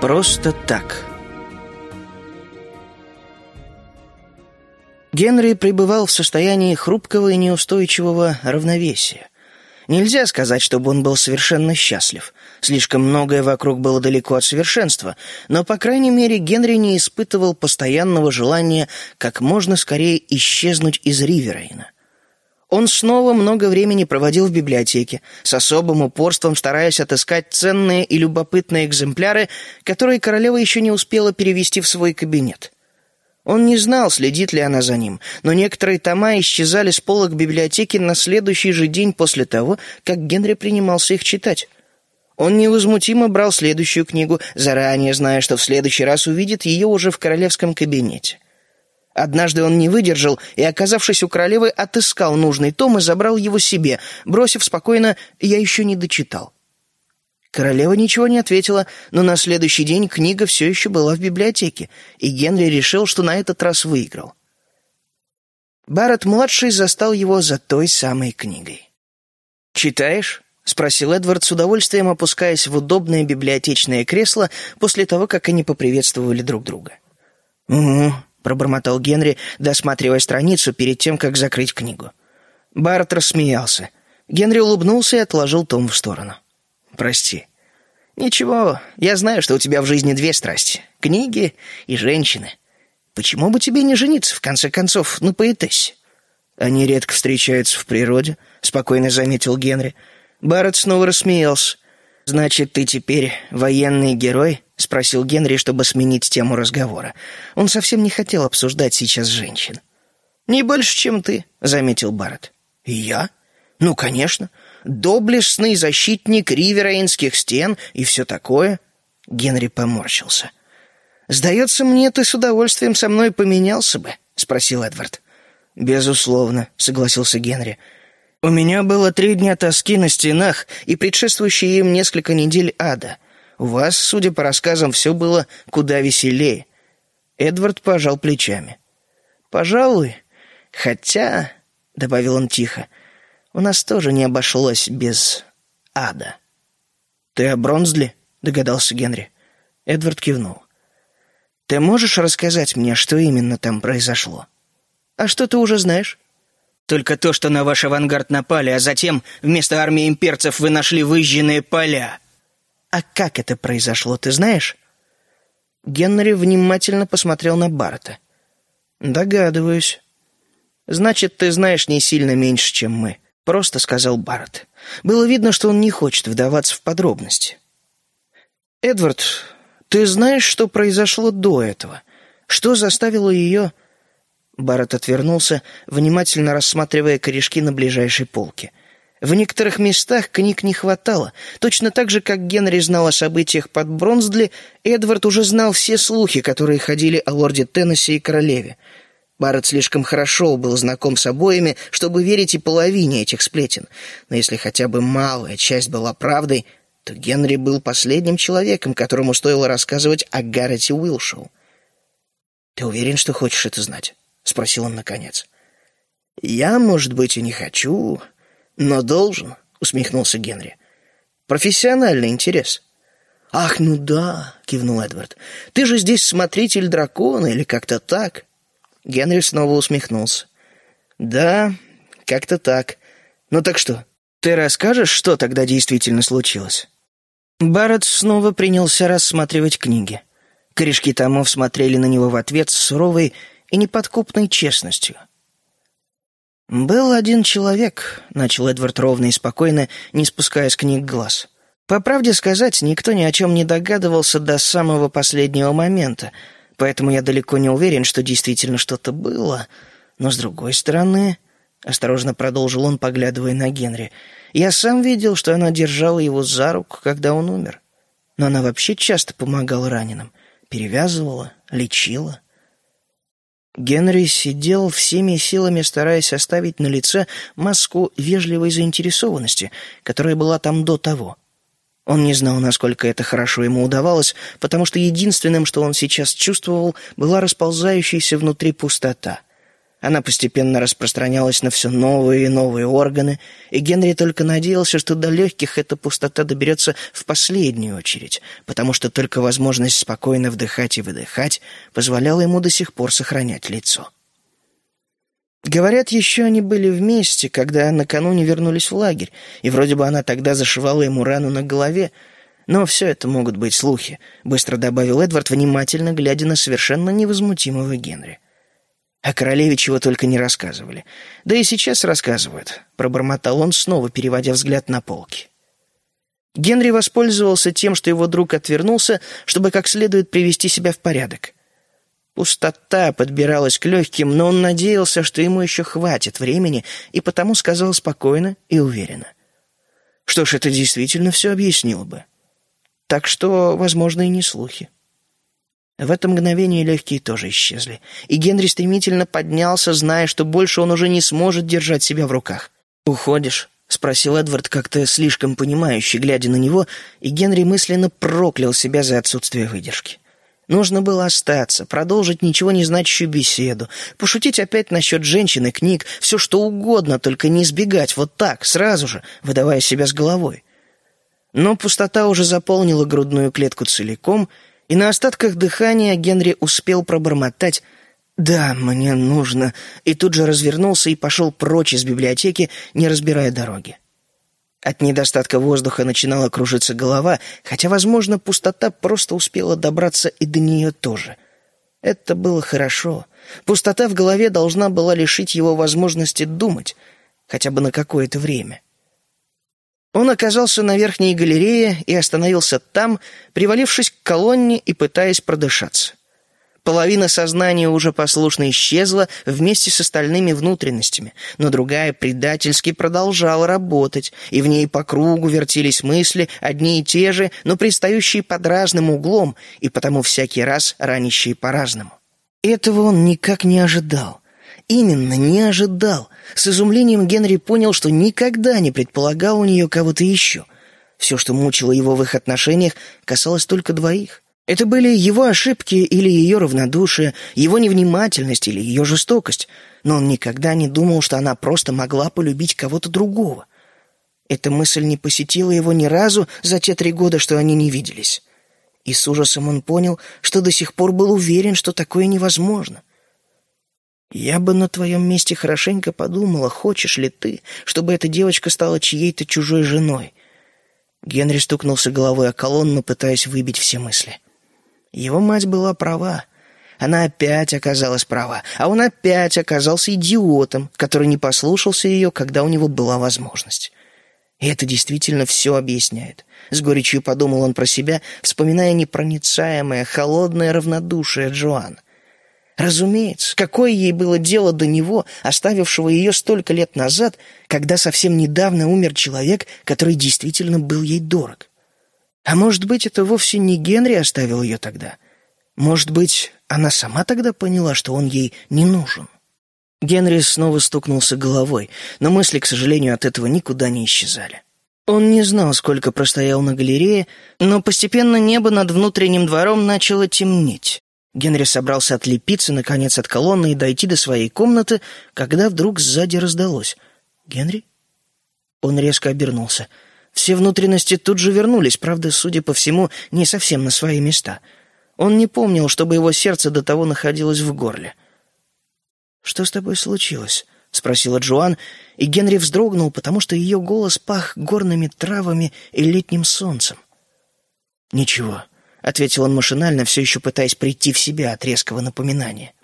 Просто так. Генри пребывал в состоянии хрупкого и неустойчивого равновесия. Нельзя сказать, чтобы он был совершенно счастлив. Слишком многое вокруг было далеко от совершенства, но, по крайней мере, Генри не испытывал постоянного желания как можно скорее исчезнуть из Риверейна. Он снова много времени проводил в библиотеке, с особым упорством стараясь отыскать ценные и любопытные экземпляры, которые королева еще не успела перевести в свой кабинет. Он не знал, следит ли она за ним, но некоторые тома исчезали с полок библиотеки на следующий же день после того, как Генри принимался их читать. Он невозмутимо брал следующую книгу, заранее зная, что в следующий раз увидит ее уже в королевском кабинете. Однажды он не выдержал и, оказавшись у королевы, отыскал нужный том и забрал его себе, бросив спокойно «я еще не дочитал». Королева ничего не ответила, но на следующий день книга все еще была в библиотеке, и Генри решил, что на этот раз выиграл. Барретт-младший застал его за той самой книгой. «Читаешь?» — спросил Эдвард с удовольствием, опускаясь в удобное библиотечное кресло после того, как они поприветствовали друг друга. «Угу», — пробормотал Генри, досматривая страницу перед тем, как закрыть книгу. Барретт рассмеялся. Генри улыбнулся и отложил том в сторону. «Прости». «Ничего, я знаю, что у тебя в жизни две страсти — книги и женщины. Почему бы тебе не жениться, в конце концов, на поэтессе?» «Они редко встречаются в природе», — спокойно заметил Генри. Барретт снова рассмеялся. «Значит, ты теперь военный герой?» — спросил Генри, чтобы сменить тему разговора. Он совсем не хотел обсуждать сейчас женщин. «Не больше, чем ты», — заметил Барретт. «И я? Ну, конечно. Доблестный защитник риверейнских стен и все такое». Генри поморщился. «Сдается мне, ты с удовольствием со мной поменялся бы?» — спросил Эдвард. «Безусловно», — согласился Генри. «У меня было 3 дня тоски на стенах и предшествующие им несколько недель ада. У вас, судя по рассказам, все было куда веселее». Эдвард пожал плечами. «Пожалуй, хотя...» — добавил он тихо, — «у нас тоже не обошлось без ада». «Ты о Бронзли?» — догадался Генри. Эдвард кивнул. «Ты можешь рассказать мне, что именно там произошло?» «А что ты уже знаешь?» «Только то, что на ваш авангард напали, а затем вместо армии имперцев вы нашли выжженные поля». «А как это произошло, ты знаешь?» Генри внимательно посмотрел на Барретта. «Догадываюсь». «Значит, ты знаешь не сильно меньше, чем мы», — просто сказал Барретт. Было видно, что он не хочет вдаваться в подробности. «Эдвард, ты знаешь, что произошло до этого? Что заставило ее...» Барретт отвернулся, внимательно рассматривая корешки на ближайшей полке. В некоторых местах книг не хватало. Точно так же, как Генри знал о событиях под Бронздли, Эдвард уже знал все слухи, которые ходили о лорде Теннесси и королеве. Барретт слишком хорошо был знаком с обоими, чтобы верить и половине этих сплетен. Но если хотя бы малая часть была правдой, то Генри был последним человеком, которому стоило рассказывать о Гаррете Уилшоу. «Ты уверен, что хочешь это знать?» — спросил он наконец. «Я, может быть, и не хочу, но должен», — усмехнулся Генри. «Профессиональный интерес». «Ах, ну да», — кивнул Эдвард. «Ты же здесь смотритель дракона или как-то так?» Генри снова усмехнулся. «Да, как-то так. Ну так что, ты расскажешь, что тогда действительно случилось?» Барретт снова принялся рассматривать книги. Корешки томов смотрели на него в ответ с суровой и неподкупной честностью. «Был один человек», — начал Эдвард ровно и спокойно, не спуская с книг глаз. «По правде сказать, никто ни о чем не догадывался до самого последнего момента, поэтому я далеко не уверен, что действительно что-то было. Но с другой стороны...» — осторожно продолжил он, поглядывая на Генри. «Я сам видел, что она держала его за руку, когда он умер. Но она вообще часто помогала раненым, перевязывала, лечила». Генри сидел всеми силами, стараясь оставить на лице маску вежливой заинтересованности, которая была там до того. Он не знал, насколько это хорошо ему удавалось, потому что единственным, что он сейчас чувствовал, была расползающаяся внутри пустота. Она постепенно распространялась на все новые и новые органы, и Генри только надеялся, что до легких эта пустота доберется в последнюю очередь, потому что только возможность спокойно вдыхать и выдыхать позволяла ему до сих пор сохранять лицо. Говорят, еще они были вместе, когда накануне вернулись в лагерь, и вроде бы она тогда зашивала ему рану на голове, но все это могут быть слухи, быстро добавил Эдвард, внимательно глядя на совершенно невозмутимого Генри. О королеве чего только не рассказывали. Да и сейчас рассказывают, пробормотал он, снова переводя взгляд на полки. Генри воспользовался тем, что его друг отвернулся, чтобы как следует привести себя в порядок. Пустота подбиралась к легким, но он надеялся, что ему еще хватит времени, и потому сказал спокойно и уверенно. Что ж, это действительно все объяснило бы. Так что, возможно, и не слухи. В это мгновение легкие тоже исчезли, и Генри стремительно поднялся, зная, что больше он уже не сможет держать себя в руках. «Уходишь?» — спросил Эдвард, как-то слишком понимающе, глядя на него, и Генри мысленно проклял себя за отсутствие выдержки. Нужно было остаться, продолжить ничего не значащую беседу, пошутить опять насчет женщин и книг, все что угодно, только не избегать вот так, сразу же, выдавая себя с головой. Но пустота уже заполнила грудную клетку целиком, и на остатках дыхания Генри успел пробормотать «Да, мне нужно», и тут же развернулся и пошел прочь из библиотеки, не разбирая дороги. От недостатка воздуха начинала кружиться голова, хотя, возможно, пустота просто успела добраться и до нее тоже. Это было хорошо. Пустота в голове должна была лишить его возможности думать, хотя бы на какое-то время. Он оказался на верхней галерее и остановился там, привалившись к колонне и пытаясь продышаться. Половина сознания уже послушно исчезла вместе с остальными внутренностями, но другая предательски продолжала работать, и в ней по кругу вертелись мысли, одни и те же, но пристающие под разным углом, и потому всякий раз ранящие по-разному. Этого он никак не ожидал. Именно не ожидал. С изумлением Генри понял, что никогда не предполагал у нее кого-то еще. Все, что мучило его в их отношениях, касалось только двоих. Это были его ошибки или ее равнодушие, его невнимательность или ее жестокость, но он никогда не думал, что она просто могла полюбить кого-то другого. Эта мысль не посетила его ни разу за те 3 года, что они не виделись. И с ужасом он понял, что до сих пор был уверен, что такое невозможно. «Я бы на твоем месте хорошенько подумала, хочешь ли ты, чтобы эта девочка стала чьей-то чужой женой?» Генри стукнулся головой о колонну, пытаясь выбить все мысли. Его мать была права. Она опять оказалась права, а он опять оказался идиотом, который не послушался ее, когда у него была возможность. И это действительно все объясняет. С горечью подумал он про себя, вспоминая непроницаемое, холодное равнодушие Джоан. Разумеется, какое ей было дело до него, оставившего ее столько лет назад, когда совсем недавно умер человек, который действительно был ей дорог. А может быть, это вовсе не Генри оставил ее тогда? Может быть, она сама тогда поняла, что он ей не нужен? Генри снова стукнулся головой, но мысли, к сожалению, от этого никуда не исчезали. Он не знал, сколько простоял на галерее, но постепенно небо над внутренним двором начало темнеть. Генри собрался отлепиться, наконец, от колонны и дойти до своей комнаты, когда вдруг сзади раздалось. «Генри?» Он резко обернулся. Все внутренности тут же вернулись, правда, судя по всему, не совсем на свои места. Он не помнил, чтобы его сердце до того находилось в горле. «Что с тобой случилось?» — спросила Джоан, и Генри вздрогнул, потому что ее голос пах горными травами и летним солнцем. «Ничего», — ответил он машинально, все еще пытаясь прийти в себя от резкого напоминания.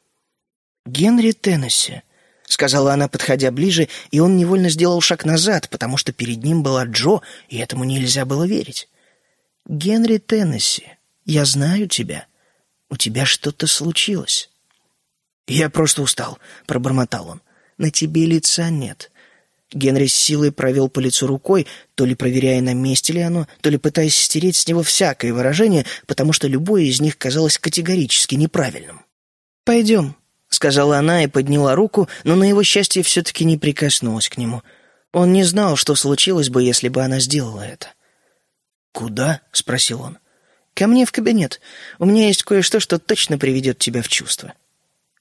«Генри Теннесси», — сказала она, подходя ближе, и он невольно сделал шаг назад, потому что перед ним была Джо, и этому нельзя было верить. «Генри Теннесси, я знаю тебя. У тебя что-то случилось». «Я просто устал», — пробормотал он. «На тебе лица нет». Генри с силой провел по лицу рукой, то ли проверяя, на месте ли оно, то ли пытаясь стереть с него всякое выражение, потому что любое из них казалось категорически неправильным. «Пойдем», — сказала она и подняла руку, но на его счастье все-таки не прикоснулась к нему. Он не знал, что случилось бы, если бы она сделала это. «Куда?» — спросил он. «Ко мне в кабинет. У меня есть кое-что, что точно приведет тебя в чувство».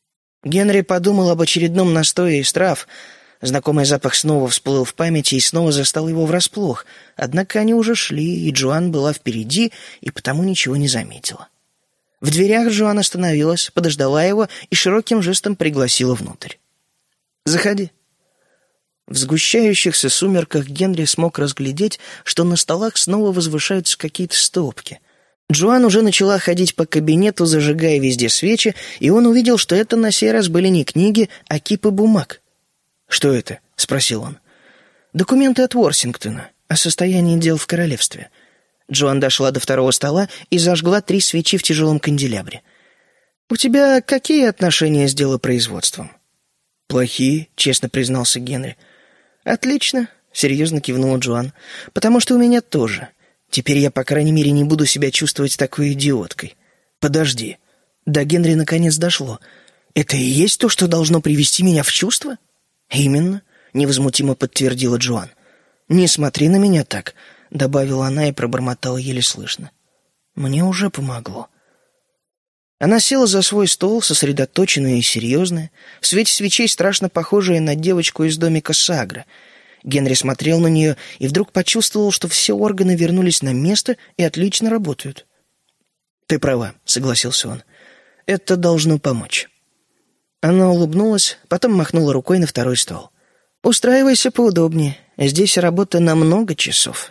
Генри подумал об очередном настое из трав. Знакомый запах снова всплыл в памяти и снова застал его врасплох. Однако они уже шли, и Джоан была впереди, и потому ничего не заметила. В дверях Джоан остановилась, подождала его и широким жестом пригласила внутрь. «Заходи». В сгущающихся сумерках Генри смог разглядеть, что на столах снова возвышаются какие-то стопки. Джоан уже начала ходить по кабинету, зажигая везде свечи, и он увидел, что это на сей раз были не книги, а кипы бумаг. «Что это?» — спросил он. «Документы от Уорсингтона о состоянии дел в королевстве». Джоан дошла до второго стола и зажгла 3 свечи в тяжелом канделябре. «У тебя какие отношения с делопроизводством?» «Плохие», — честно признался Генри. «Отлично», — серьезно кивнула Джоан. «Потому что у меня тоже. Теперь я, по крайней мере, не буду себя чувствовать такой идиоткой». «Подожди». До Генри наконец дошло. «Это и есть то, что должно привести меня в чувство?» «Именно», — невозмутимо подтвердила Джоан. «Не смотри на меня так», — добавила она и пробормотала еле слышно. «Мне уже помогло». Она села за свой стол, сосредоточенная и серьезная, в свете свечей страшно похожая на девочку из домика Сагра. Генри смотрел на нее и вдруг почувствовал, что все органы вернулись на место и отлично работают. «Ты права», — согласился он. «Это должно помочь». Она улыбнулась, потом махнула рукой на второй стол. «Устраивайся поудобнее. Здесь работа на много часов».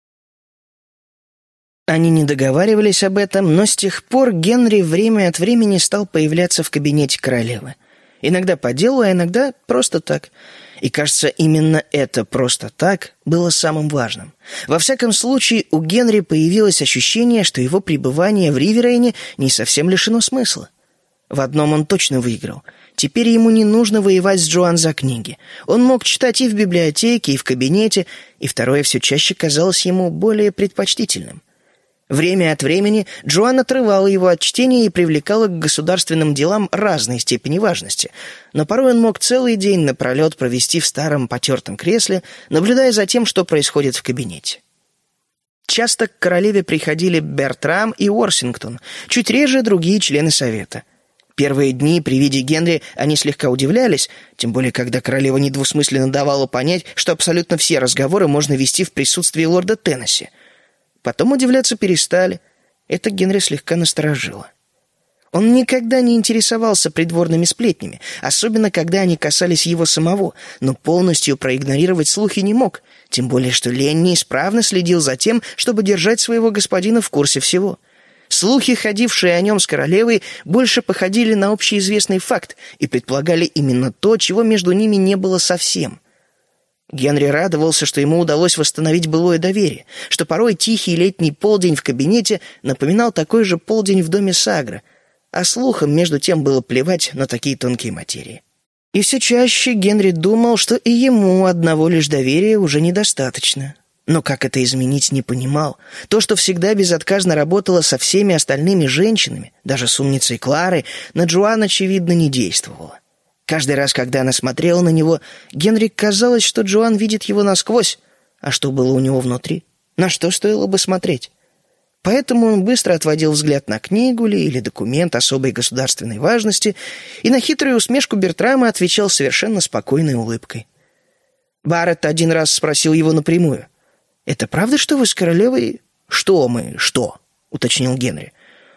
Они не договаривались об этом, но с тех пор Генри время от времени стал появляться в кабинете королевы. Иногда по делу, а иногда просто так. И, кажется, именно это «просто так» было самым важным. Во всяком случае, у Генри появилось ощущение, что его пребывание в Риверейне не совсем лишено смысла. В одном он точно выиграл. Теперь ему не нужно воевать с Джоан за книги. Он мог читать и в библиотеке, и в кабинете, и второе все чаще казалось ему более предпочтительным. Время от времени Джоан отрывала его от чтения и привлекала к государственным делам разной степени важности, но порой он мог целый день напролет провести в старом потертом кресле, наблюдая за тем, что происходит в кабинете. Часто к королеве приходили Бертрам и Уорсингтон, чуть реже другие члены совета. Первые дни при виде Генри они слегка удивлялись, тем более когда королева недвусмысленно давала понять, что абсолютно все разговоры можно вести в присутствии лорда Теннесси. Потом удивляться перестали. Это Генри слегка насторожило. Он никогда не интересовался придворными сплетнями, особенно когда они касались его самого, но полностью проигнорировать слухи не мог, тем более что Ленни исправно следил за тем, чтобы держать своего господина в курсе всего. Слухи, ходившие о нем с королевой, больше походили на общеизвестный факт и предполагали именно то, чего между ними не было совсем. Генри радовался, что ему удалось восстановить былое доверие, что порой тихий летний полдень в кабинете напоминал такой же полдень в доме Сагра, а слухам между тем было плевать на такие тонкие материи. И все чаще Генри думал, что и ему одного лишь доверия уже недостаточно. Но как это изменить, не понимал. То, что всегда безотказно работало со всеми остальными женщинами, даже с умницей Кларой, на Джоан, очевидно, не действовало. Каждый раз, когда она смотрела на него, Генри казалось, что Джоан видит его насквозь. А что было у него внутри? На что стоило бы смотреть? Поэтому он быстро отводил взгляд на книгу или документ особой государственной важности и на хитрую усмешку Бертрама отвечал совершенно спокойной улыбкой. Барретт один раз спросил его напрямую. «Это правда, что вы с королевой...» «Что мы, что?» — уточнил Генри.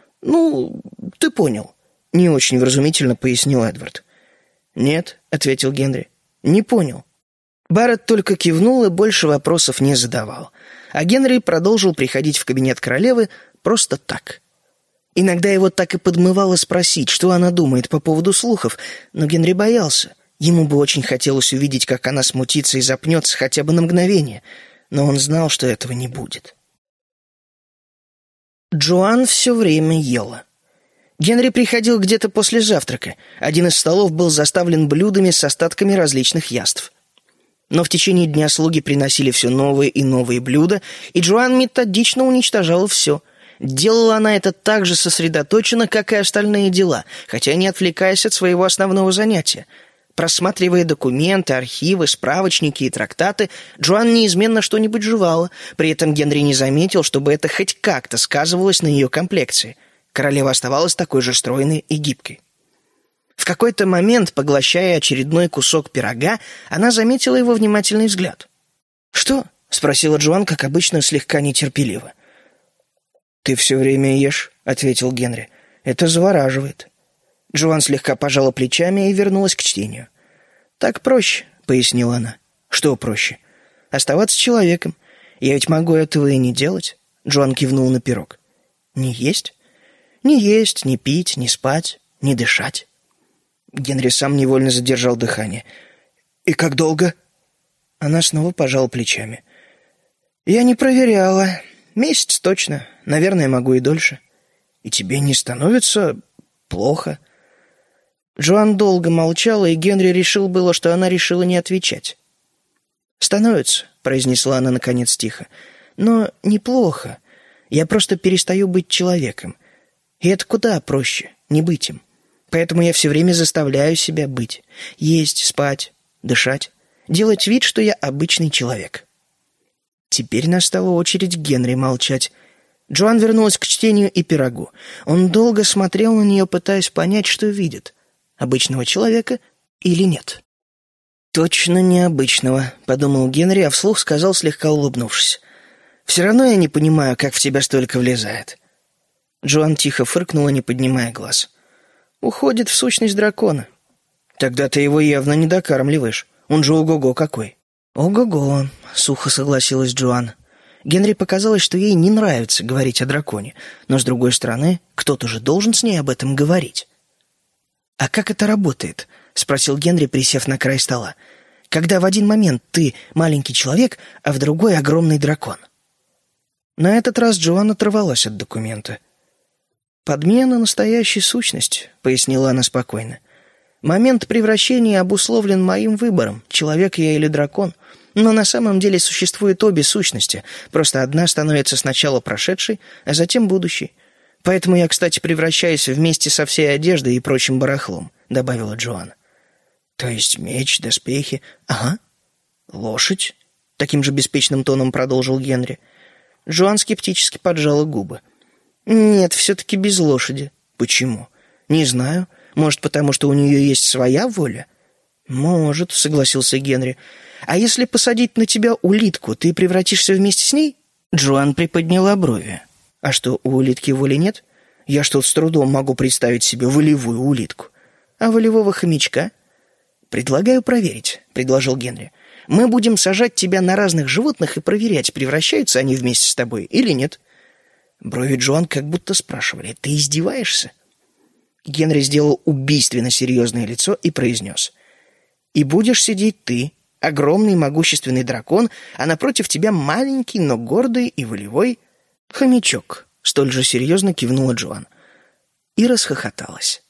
«Ну, ты понял», — не очень вразумительно пояснил Эдвард. «Нет», — ответил Генри, — «не понял». Барретт только кивнул и больше вопросов не задавал. А Генри продолжил приходить в кабинет королевы просто так. Иногда его так и подмывало спросить, что она думает по поводу слухов, но Генри боялся. Ему бы очень хотелось увидеть, как она смутится и запнется хотя бы на мгновение, но он знал, что этого не будет. Джоан все время ела. Генри приходил где-то после завтрака. Один из столов был заставлен блюдами с остатками различных яств. Но в течение дня слуги приносили все новые и новые блюда, и Джоан методично уничтожала все. Делала она это так же сосредоточенно, как и остальные дела, хотя не отвлекаясь от своего основного занятия. Просматривая документы, архивы, справочники и трактаты, Джоан неизменно что-нибудь жевала. При этом Генри не заметил, чтобы это хоть как-то сказывалось на ее комплекции. Королева оставалась такой же стройной и гибкой. В какой-то момент, поглощая очередной кусок пирога, она заметила его внимательный взгляд. «Что?» — спросила Джоан, как обычно, слегка нетерпеливо. «Ты все время ешь», — ответил Генри. «Это завораживает». Джоан слегка пожала плечами и вернулась к чтению. «Так проще», — пояснила она. «Что проще?» «Оставаться человеком. Я ведь могу этого и не делать». Джоан кивнул на пирог. «Не есть?» «Не есть, не пить, не спать, не дышать». Генри сам невольно задержал дыхание. «И как долго?» Она снова пожала плечами. «Я не проверяла. Месяц точно. Наверное, могу и дольше». «И тебе не становится плохо?» Джоан долго молчала, и Генри решил было, что она решила не отвечать. «Становится», — произнесла она наконец тихо. «Но неплохо. Я просто перестаю быть человеком. И это куда проще, не быть им. Поэтому я все время заставляю себя быть. Есть, спать, дышать. Делать вид, что я обычный человек». Теперь настала очередь Генри молчать. Джоан вернулась к чтению и пирогу. Он долго смотрел на нее, пытаясь понять, что видит. Обычного человека или нет. «Точно необычного», — подумал Генри, а вслух сказал, слегка улыбнувшись. «Все равно я не понимаю, как в тебя столько влезает». Джоан тихо фыркнула, не поднимая глаз. «Уходит в сущность дракона». «Тогда ты его явно не докармливаешь. Он же ого-го какой». «Ого-го», — сухо согласилась Джоан. Генри показалось, что ей не нравится говорить о драконе, но, с другой стороны, кто-то же должен с ней об этом говорить. «А как это работает?» — спросил Генри, присев на край стола. «Когда в один момент ты маленький человек, а в другой огромный дракон?» На этот раз Джоан оторвалась от документа. «Подмена настоящей сущности», — пояснила она спокойно. «Момент превращения обусловлен моим выбором, человек я или дракон. Но на самом деле существуют обе сущности, просто одна становится сначала прошедшей, а затем будущей. Поэтому я, кстати, превращаюсь вместе со всей одеждой и прочим барахлом», — добавила Джоан. «То есть меч, доспехи...» «Ага». «Лошадь?» — таким же беспечным тоном продолжил Генри. Джоан скептически поджала губы. «Нет, все-таки без лошади». «Почему?» «Не знаю. Может, потому что у нее есть своя воля?» «Может», — согласился Генри. «А если посадить на тебя улитку, ты превратишься вместе с ней?» Джоан приподняла брови. «А что, у улитки воли нет? Я что, с трудом могу представить себе волевую улитку. А волевого хомячка?» «Предлагаю проверить», — предложил Генри. «Мы будем сажать тебя на разных животных и проверять, превращаются они вместе с тобой или нет». Брови Джоан как будто спрашивали: «Ты издеваешься?» Генри сделал убийственно серьезное лицо и произнес: «И будешь сидеть ты, огромный могущественный дракон, а напротив тебя маленький, но гордый и волевой хомячок», — столь же серьезно кивнула Джоан и расхохоталась.